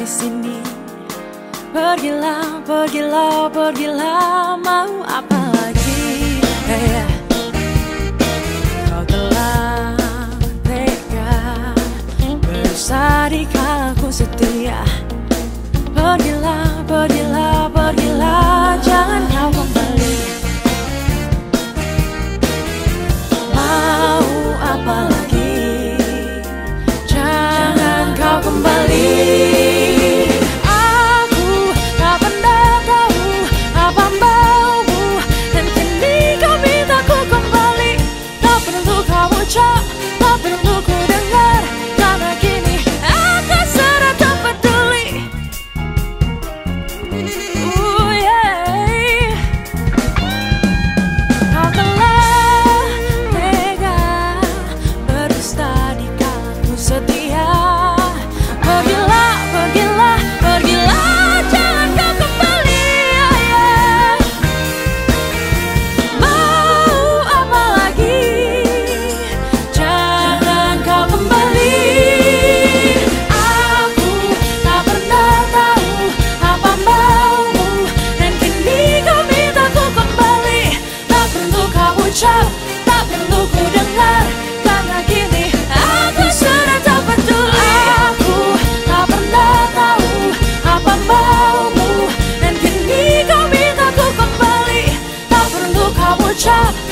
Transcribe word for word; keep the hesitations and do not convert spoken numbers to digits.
sini. Pergilah, pergilah, pergilah, mau apa lagi? Hey, kau telah tega berusaha di kala ku setia. Pergilah, pergilah, pergilah, jangan kau kembali. Mau apa lagi? Jangan kau kembali. Aku tak pernah tahu apa maumu, dan kini kau minta ku kembali. Tak perlu kau ucap, tak perlu ku dengar, karena kini aku sudah tak peduli. Ooh, yeah. Kau telah tega berdusta di kala ku setia. Pergilah, pergilah, pergilah, jangan kau kembali. Yeah, yeah. Mau apa lagi? Jangan kau kembali. Aku tak pernah tahu apa maumu, dan kini kau minta ku kembali. Tak perlu kau ucap, tak perlu ku dengar, karena kini aku sudah tak peduli. Aku tak pernah tahu apa maumu, dan kini kau minta ku kembali. Tak perlu kau ucap,